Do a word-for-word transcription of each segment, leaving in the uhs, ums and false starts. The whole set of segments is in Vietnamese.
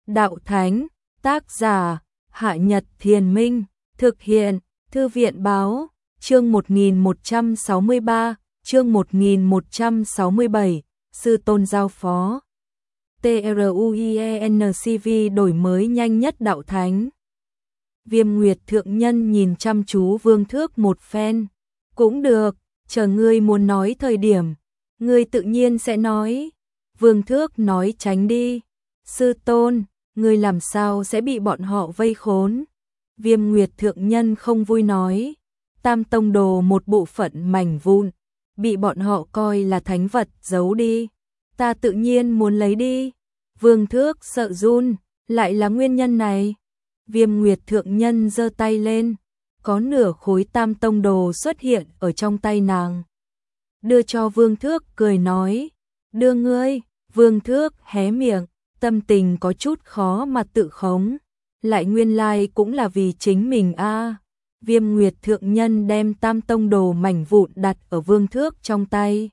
đạo thánh, tác giả, Hạ Nhật Thiền Minh, thực hiện, Thư viện báo, chương một nghìn một trăm sáu mươi ba, chương một nghìn một trăm sáu mươi bảy, Sư Tôn giao phó. TRUIENCV đổi mới nhanh nhất đạo thánh. Viêm Nguyệt thượng nhân nhìn chăm chú Vương Thước một phen. Cũng được, chờ ngươi muốn nói thời điểm, ngươi tự nhiên sẽ nói. Vương Thước nói tránh đi. Sư Tôn, ngươi làm sao sẽ bị bọn họ vây khốn? Viêm Nguyệt thượng nhân không vui nói. Tam tông đồ một bộ phận mảnh vụn, bị bọn họ coi là thánh vật giấu đi. Ta tự nhiên muốn lấy đi. Vương Thước sợ run, lại là nguyên nhân này. Viêm Nguyệt thượng nhân giơ tay lên, có nửa khối tam tông đồ xuất hiện ở trong tay nàng. Đưa cho Vương Thước cười nói, đưa ngươi. Vương Thước hé miệng, tâm tình có chút khó mà tự khống. Lại nguyên lai cũng là vì chính mình a. À. Viêm Nguyệt thượng nhân đem tam tông đồ mảnh vụn đặt ở Vương Thước trong tay.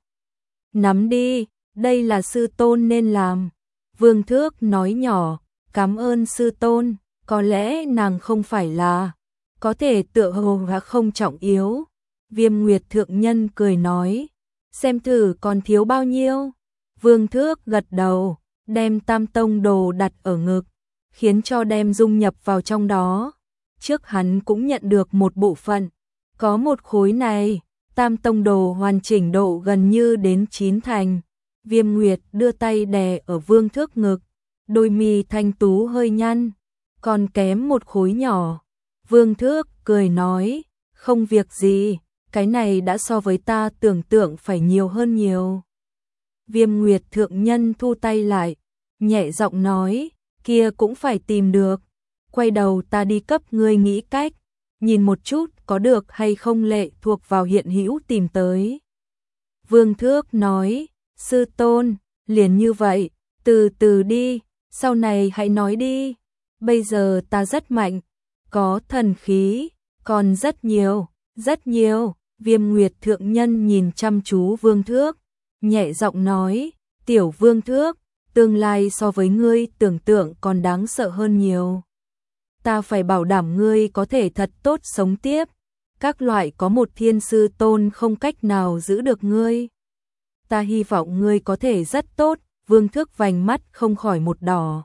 Nắm đi, đây là sư tôn nên làm. Vương Thước nói nhỏ, cảm ơn sư tôn, có lẽ nàng không phải là, có thể tựa hồ và không trọng yếu. Viêm Nguyệt thượng nhân cười nói, xem thử còn thiếu bao nhiêu. Vương Thước gật đầu, đem tam tông đồ đặt ở ngực, khiến cho đem dung nhập vào trong đó. Trước hắn cũng nhận được một bộ phận, có một khối này, tam tông đồ hoàn chỉnh độ gần như đến chín thành. Viêm Nguyệt đưa tay đè ở Vương Thước ngực, đôi mi thanh tú hơi nhăn, còn kém một khối nhỏ. Vương Thước cười nói, không việc gì, cái này đã so với ta tưởng tượng phải nhiều hơn nhiều. Viêm Nguyệt thượng nhân thu tay lại, nhẹ giọng nói, kia cũng phải tìm được. Quay đầu ta đi cấp ngươi nghĩ cách, nhìn một chút có được hay không lệ thuộc vào hiện hữu tìm tới. Vương Thước nói, sư tôn, liền như vậy, từ từ đi, sau này hãy nói đi. Bây giờ ta rất mạnh, có thần khí, còn rất nhiều, rất nhiều. Viêm Nguyệt thượng nhân nhìn chăm chú Vương Thước, nhẹ giọng nói, tiểu Vương Thước, tương lai so với ngươi tưởng tượng còn đáng sợ hơn nhiều. Ta phải bảo đảm ngươi có thể thật tốt sống tiếp. Các loại có một thiên sư tôn không cách nào giữ được ngươi. Ta hy vọng ngươi có thể rất tốt. Vương Thước vành mắt không khỏi một đỏ.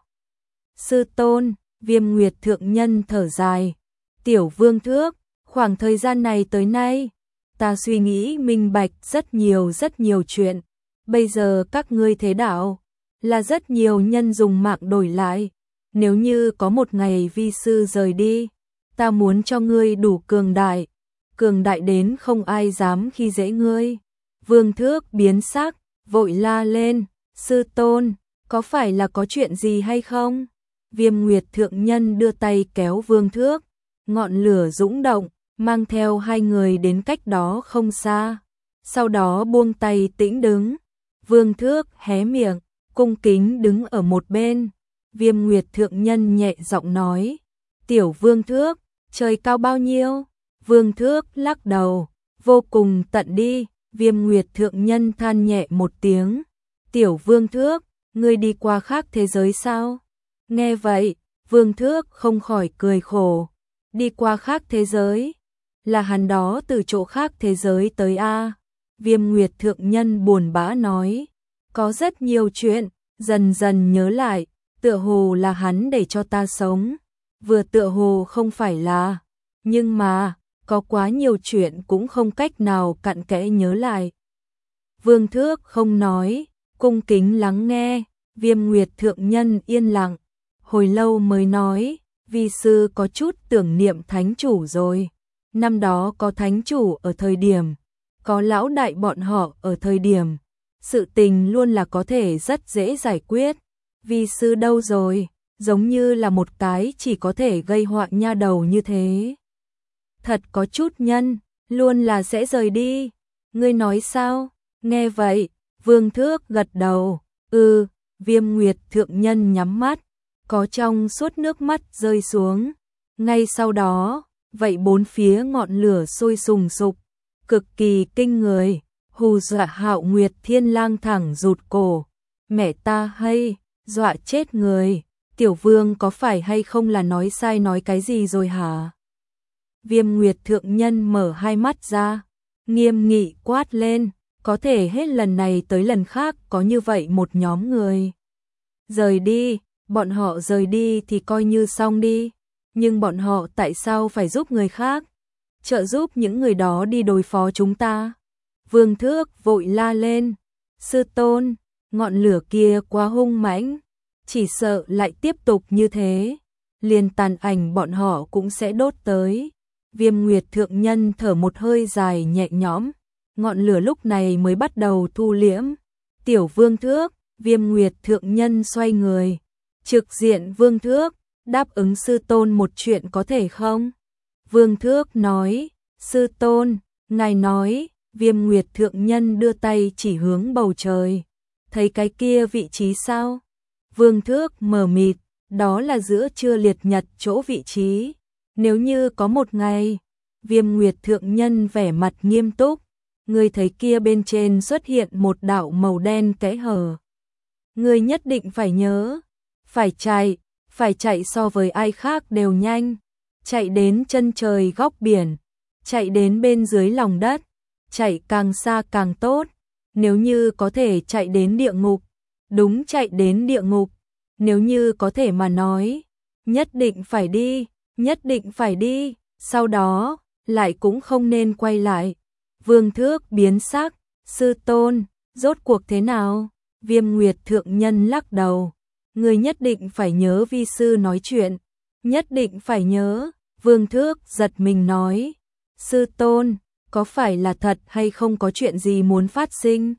Sư tôn, Viêm Nguyệt thượng nhân thở dài. Tiểu Vương Thước, khoảng thời gian này tới nay, ta suy nghĩ minh bạch rất nhiều rất nhiều chuyện. Bây giờ các ngươi thế đạo, là rất nhiều nhân dùng mạng đổi lại. Nếu như có một ngày vi sư rời đi, ta muốn cho ngươi đủ cường đại, cường đại đến không ai dám khi dễ ngươi. Vương Thước biến sắc, vội la lên, sư tôn, có phải là có chuyện gì hay không? Viêm Nguyệt thượng nhân đưa tay kéo Vương Thước, ngọn lửa dũng động, mang theo hai người đến cách đó không xa. Sau đó buông tay tĩnh đứng, Vương Thước hé miệng, cung kính đứng ở một bên. Viêm Nguyệt thượng nhân nhẹ giọng nói, tiểu Vương Thước, trời cao bao nhiêu? Vương Thước lắc đầu, vô cùng tận đi. Viêm Nguyệt thượng nhân than nhẹ một tiếng, tiểu Vương Thước, ngươi đi qua khác thế giới sao? Nghe vậy, Vương Thước không khỏi cười khổ, đi qua khác thế giới? Là hắn đó từ chỗ khác thế giới tới a? Viêm Nguyệt thượng nhân buồn bã nói, có rất nhiều chuyện, dần dần nhớ lại. Tựa hồ là hắn để cho ta sống, vừa tựa hồ không phải là, nhưng mà, có quá nhiều chuyện cũng không cách nào cặn kẽ nhớ lại. Vương Thước không nói, cung kính lắng nghe. Viêm Nguyệt thượng nhân yên lặng, hồi lâu mới nói, vi sư có chút tưởng niệm thánh chủ rồi. Năm đó có thánh chủ ở thời điểm, có lão đại bọn họ ở thời điểm, sự tình luôn là có thể rất dễ giải quyết. Vi sư đâu rồi, giống như là một cái chỉ có thể gây họa nha đầu như thế. Thật có chút nhân, luôn là sẽ rời đi. Ngươi nói sao? Nghe vậy, Vương Thước gật đầu. Ừ, Viêm Nguyệt thượng nhân nhắm mắt, có trong suốt nước mắt rơi xuống. Ngay sau đó, vậy bốn phía ngọn lửa sôi sùng sục, cực kỳ kinh người. Hù dọa Hạo Nguyệt Thiên Lang thẳng rụt cổ. Mẹ ta hay, dọa chết người. Tiểu vương có phải hay không là nói sai nói cái gì rồi hả? Viêm Nguyệt thượng nhân mở hai mắt ra, nghiêm nghị quát lên, có thể hết lần này tới lần khác có như vậy một nhóm người. Rời đi, bọn họ rời đi thì coi như xong đi, nhưng bọn họ tại sao phải giúp người khác? Trợ giúp những người đó đi đối phó chúng ta. Vương Thước vội la lên, sư tôn, ngọn lửa kia quá hung mãnh, chỉ sợ lại tiếp tục như thế, liền tàn ảnh bọn họ cũng sẽ đốt tới. Viêm Nguyệt thượng nhân thở một hơi dài nhẹ nhõm, ngọn lửa lúc này mới bắt đầu thu liễm. Tiểu Vương Thước, Viêm Nguyệt thượng nhân xoay người, trực diện Vương Thước, đáp ứng sư tôn một chuyện có thể không? Vương Thước nói, sư tôn, ngài nói. Viêm Nguyệt thượng nhân đưa tay chỉ hướng bầu trời, thấy cái kia vị trí sao? Vương Thước mờ mịt, đó là giữa trưa liệt nhật chỗ vị trí. Nếu như có một ngày, Viêm Nguyệt thượng nhân vẻ mặt nghiêm túc, ngươi thấy kia bên trên xuất hiện một đạo màu đen kẽ hở. Ngươi nhất định phải nhớ, phải chạy, phải chạy so với ai khác đều nhanh, chạy đến chân trời góc biển, chạy đến bên dưới lòng đất, chạy càng xa càng tốt, nếu như có thể chạy đến địa ngục, đúng chạy đến địa ngục, nếu như có thể mà nói, nhất định phải đi, nhất định phải đi, sau đó, lại cũng không nên quay lại. Vương Thước biến sắc, sư tôn, rốt cuộc thế nào? Viêm Nguyệt thượng nhân lắc đầu, người nhất định phải nhớ vi sư nói chuyện, nhất định phải nhớ. Vương Thước giật mình nói, sư tôn, có phải là thật hay không có chuyện gì muốn phát sinh?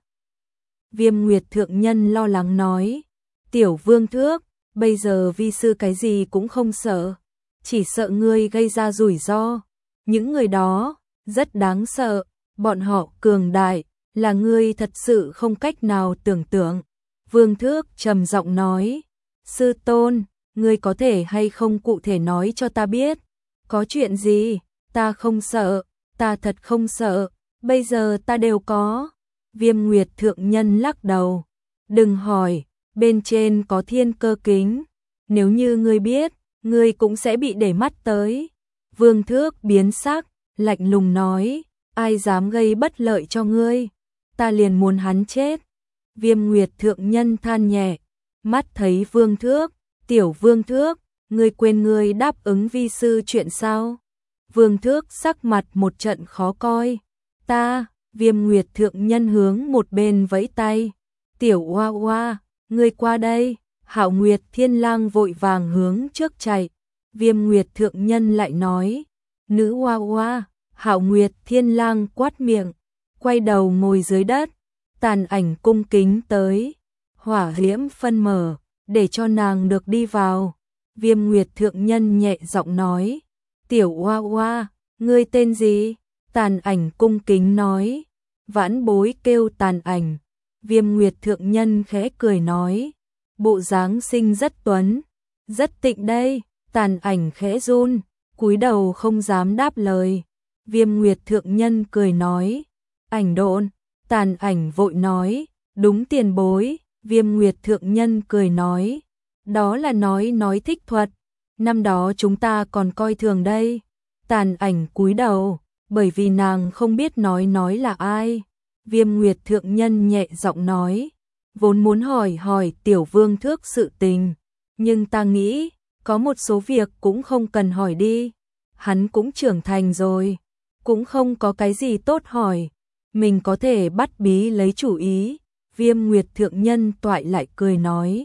Viêm Nguyệt thượng nhân lo lắng nói, tiểu Vương Thước, bây giờ vi sư cái gì cũng không sợ, chỉ sợ ngươi gây ra rủi ro. Những người đó, rất đáng sợ, bọn họ cường đại, là ngươi thật sự không cách nào tưởng tượng. Vương Thước trầm giọng nói, sư tôn, ngươi có thể hay không cụ thể nói cho ta biết, có chuyện gì? Ta không sợ, ta thật không sợ, bây giờ ta đều có. Viêm Nguyệt thượng nhân lắc đầu, đừng hỏi, bên trên có thiên cơ kính, nếu như ngươi biết, ngươi cũng sẽ bị để mắt tới. Vương Thước biến sắc, lạnh lùng nói, ai dám gây bất lợi cho ngươi, ta liền muốn hắn chết. Viêm Nguyệt thượng nhân than nhẹ, mắt thấy Vương Thước, tiểu Vương Thước, ngươi quên ngươi đáp ứng vi sư chuyện sao? Vương Thước sắc mặt một trận khó coi, ta. Viêm Nguyệt thượng nhân hướng một bên vẫy tay, tiểu Oa Oa, ngươi qua đây. Hạo Nguyệt Thiên Lang vội vàng hướng trước chạy. Viêm Nguyệt thượng nhân lại nói, nữ Oa Oa. Hạo Nguyệt Thiên Lang quát miệng, quay đầu ngồi dưới đất, tàn ảnh cung kính tới, hỏa diễm phân mở, để cho nàng được đi vào. Viêm Nguyệt thượng nhân nhẹ giọng nói, tiểu Oa Oa, ngươi tên gì? Tàn ảnh cung kính nói, vãn bối kêu tàn ảnh. Viêm Nguyệt thượng nhân khẽ cười nói, bộ dáng sinh rất tuấn, rất tịnh đây. Tàn ảnh khẽ run, cúi đầu không dám đáp lời. Viêm Nguyệt thượng nhân cười nói, ảnh độn. Tàn ảnh vội nói, đúng tiền bối. Viêm Nguyệt thượng nhân cười nói, đó là nói nói thích thuật, năm đó chúng ta còn coi thường đây. Tàn ảnh cúi đầu, bởi vì nàng không biết nói nói là ai. Viêm Nguyệt thượng nhân nhẹ giọng nói, vốn muốn hỏi hỏi tiểu Vương Thước sự tình, nhưng ta nghĩ, có một số việc cũng không cần hỏi đi. Hắn cũng trưởng thành rồi, cũng không có cái gì tốt hỏi, mình có thể bắt bí lấy chủ ý. Viêm Nguyệt thượng nhân toại lại cười nói,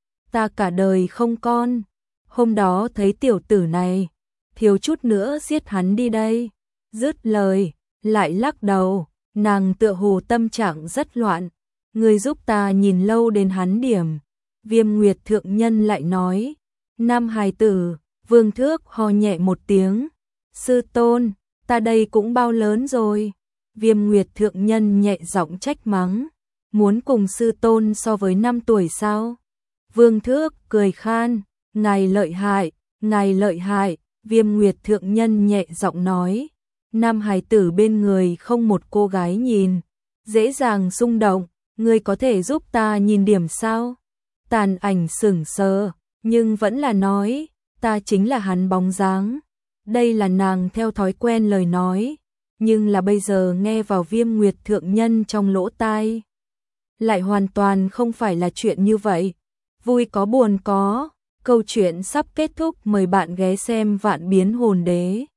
ta cả đời không con, hôm đó thấy tiểu tử này, thiếu chút nữa giết hắn đi đây. Dứt lời, lại lắc đầu, nàng tựa hồ tâm trạng rất loạn, người giúp ta nhìn lâu đến hắn điểm. Viêm Nguyệt thượng nhân lại nói, nam hài tử. Vương Thước ho nhẹ một tiếng, sư tôn, ta đây cũng bao lớn rồi. Viêm Nguyệt thượng nhân nhẹ giọng trách mắng, muốn cùng sư tôn so với năm tuổi sao? Vương Thước cười khan, ngài lợi hại, ngài lợi hại. Viêm Nguyệt thượng nhân nhẹ giọng nói, nam hài tử bên người không một cô gái nhìn, dễ dàng xung động, ngươi có thể giúp ta nhìn điểm sao? Tàn ảnh sững sờ, nhưng vẫn là nói, ta chính là hắn bóng dáng. Đây là nàng theo thói quen lời nói, nhưng là bây giờ nghe vào Viêm Nguyệt thượng nhân trong lỗ tai. Lại hoàn toàn không phải là chuyện như vậy. Vui có buồn có, câu chuyện sắp kết thúc, mời bạn ghé xem Vạn Biến Hồn Đế.